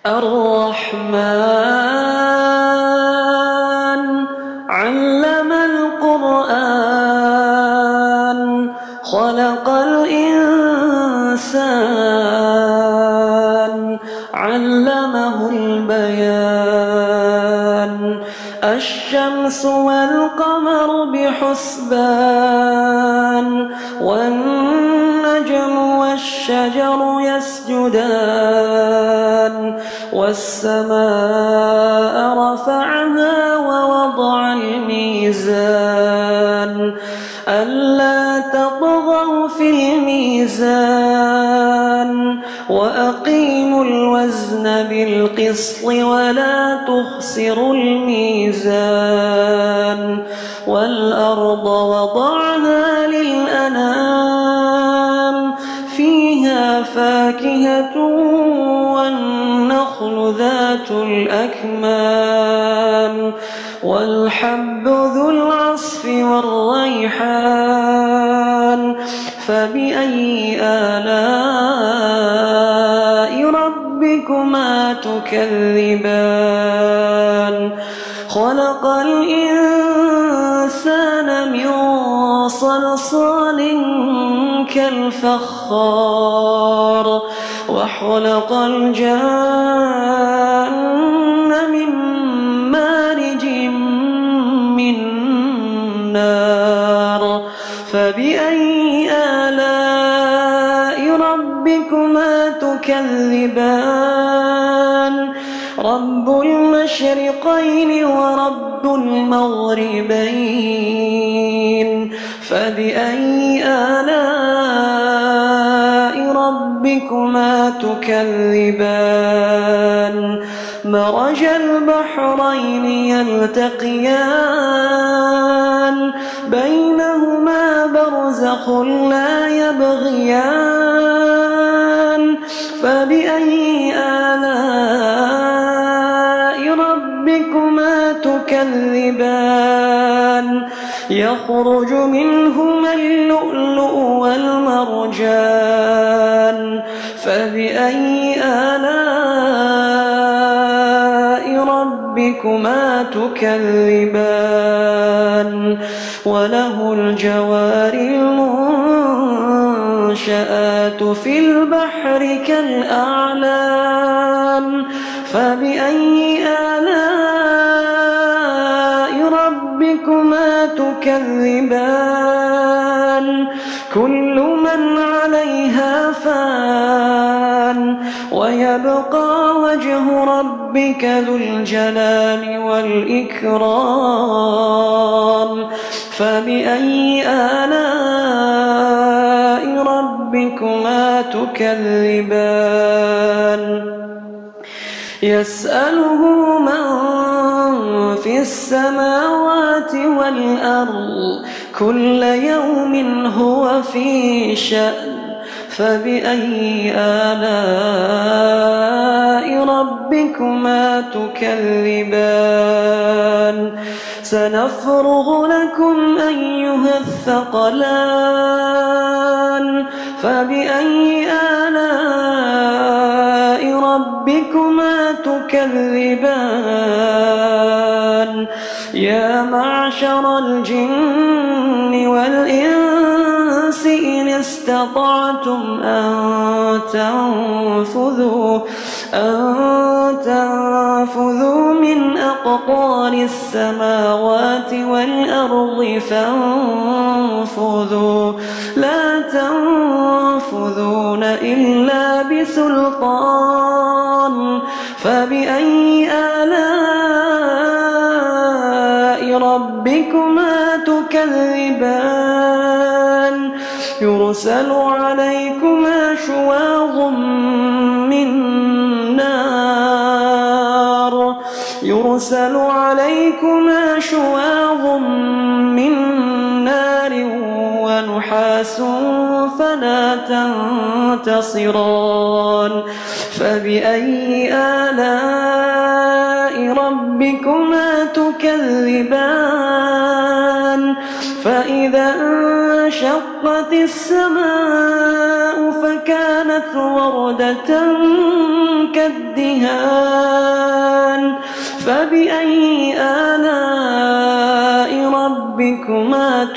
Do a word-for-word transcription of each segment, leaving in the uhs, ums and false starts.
الرحمن علم القرآن خلق الإنسان علمه البيان الشمس والقمر بحسبان والنجم والشجر يسجدان والسماء رفعها ووضع الميزان ألا تطغوا في الميزان وأقيموا الوزن بالقسط ولا تخسروا الميزان والأرض وضعها للأنام فيها فاكهة والنخل ذات الأكمام والحب ذو العصف والريحان فبأي آلاء ربكما تكذبان خلق الإنسان من صلصال كالفخار وخلق الجان من مارج من نار فبأي آلاء ربكما تكذبان رب المشرقين ورب المغربين فبأي آلاء ربكما تكذبان مرج البحرين يلتقيان بينهما برزخ لا يبغيان فبأي آلاء ربكما تكذبان يخرج منهما اللؤلؤ والمرجان فبأي آلاء ربكما تكذبان وله الجوار المنشآت في البحر كالأعلام فبأي آلاء ربكما تكذبان كل من عليها فان ويبقى وجه ربك ذو الجلال والإكرام فبأي آلاء ربكما تكذبان يسأله من في السماوات والأرض كل يوم هو في شأن فبأي آلاء ربكما تكذبان سنفرغ لكم أيها الثقلان فبأي آلاء ربكما تكذبان يا معشر الجن والإنس إن استطعتم أن تنفذوا أن تنفذوا من أقطار السماوات والأرض فانفذوا لا تنفذون إلا بسلطان فبأي آلاء ربكما تكذبان يرسل عليكما شواظ من نار يرسل عليكما شواظ من نار ونحاس فلا تنتصران فبأي آلاء ربكما تكذبان فإذا انشقت السماء فكانت وردة كالدهان فبأي آلاء ربكما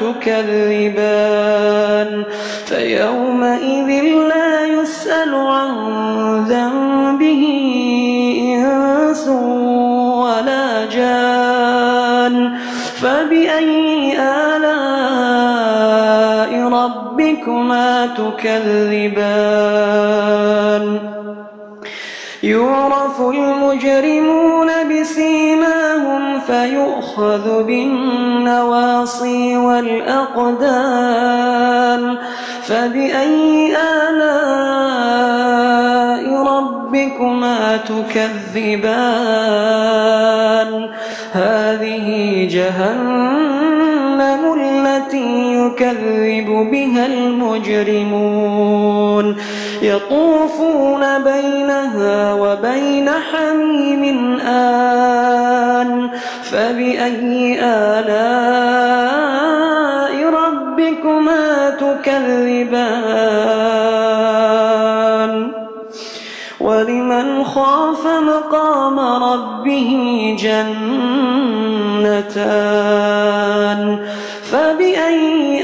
تكذبان فيومئذ لا يسأل عن ذنبه إنس ولا جان فبأي آلاء ربكما تكذبان يعرف المجرمون بسيماهم فيؤخذ بالنواصي والأقدام فبأي آلاء ربكما تكذبان هذه جهنم التي يكذب بها المجرمون يطوفون بينها وبين حميم آن فبأي آلاء ربكما تكذبان ولمن خاف مقام ربه جنتان فبأي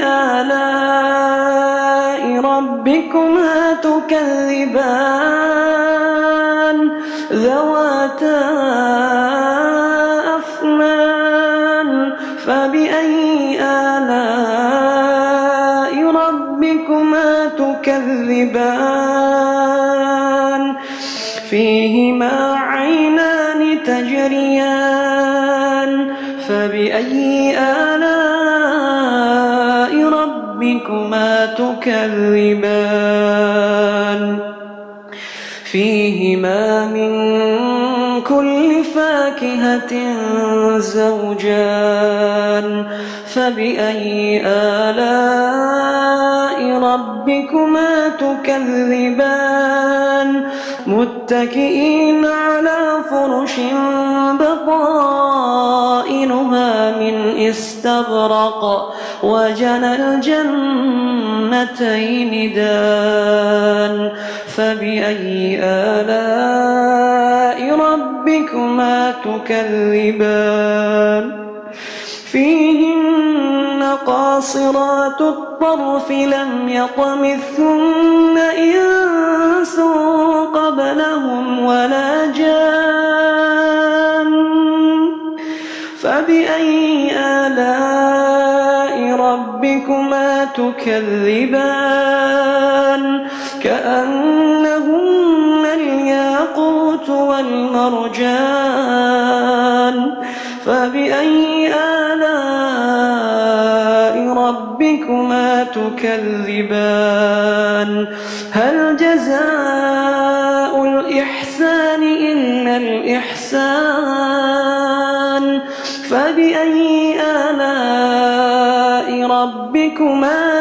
آلاء ربكما تكذبان ذواتا أفنان فبأي آلاء ربكما تكذبان فيهما عينان تجريان فبأي آلاء ربكما تكذبان فيهما من كل فاكهة زوجان فبأي آلاء ربكما تكذبان متكئين على فرش بطائنها من استبرق وجنى الجنتين دان فبأي آلاء ربكما تكذبان فيهن قاصرات الطرف لم يطمثهن إنس قبلهم ولا جان فبأي آلاء ربكما تكذبان كأنهن الياقوت والمرجان فبأي آلاء ربكما تكذبان هل جزاء الإحسان إلا الإحسان فبأي آلاء ربكما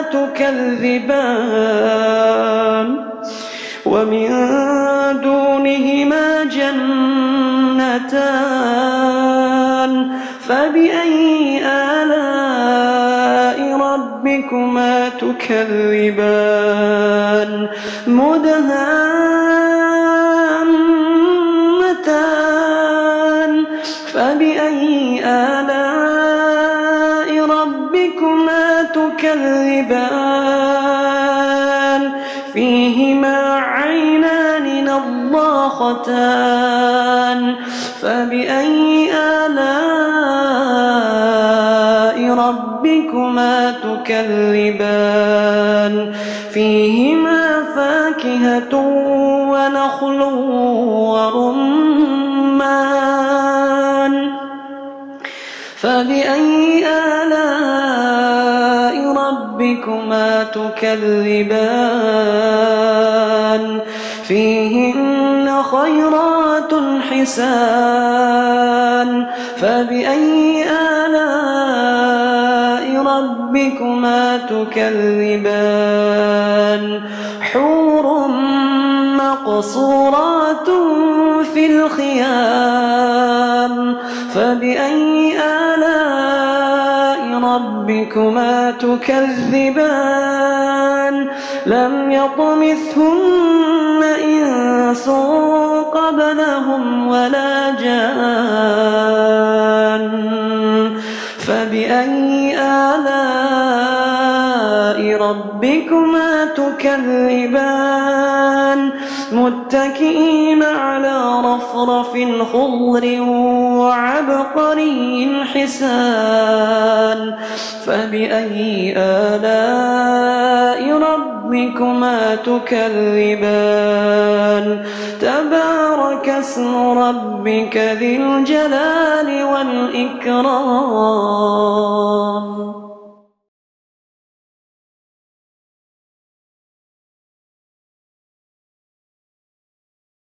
تكذبان ومن دونهما جنتان فبأي آلاء ربكما تكذبان مدهامتان فبأي آلاء ربكما تكذبان فيهما عينان نضاختان فبأي آلاء ربكما تكذبان فيهما فاكهة ونخل ورمان فبأي آلاء ربكما تكذبان فيهن خيرات حسان فبأي آلاء ربكما تكذبان حور مقصورات في الخيام فبأي آلاء ربكما تكذبان لم يطمثهن إنس قبلهم ولا جان فبأي آلاء ربكما تكذبان متكئين على رفرف خضر وعبقري حسان فبأي آلاء ربكما تكذبان تبارك اسم ربك ذي الجلال والإكرام.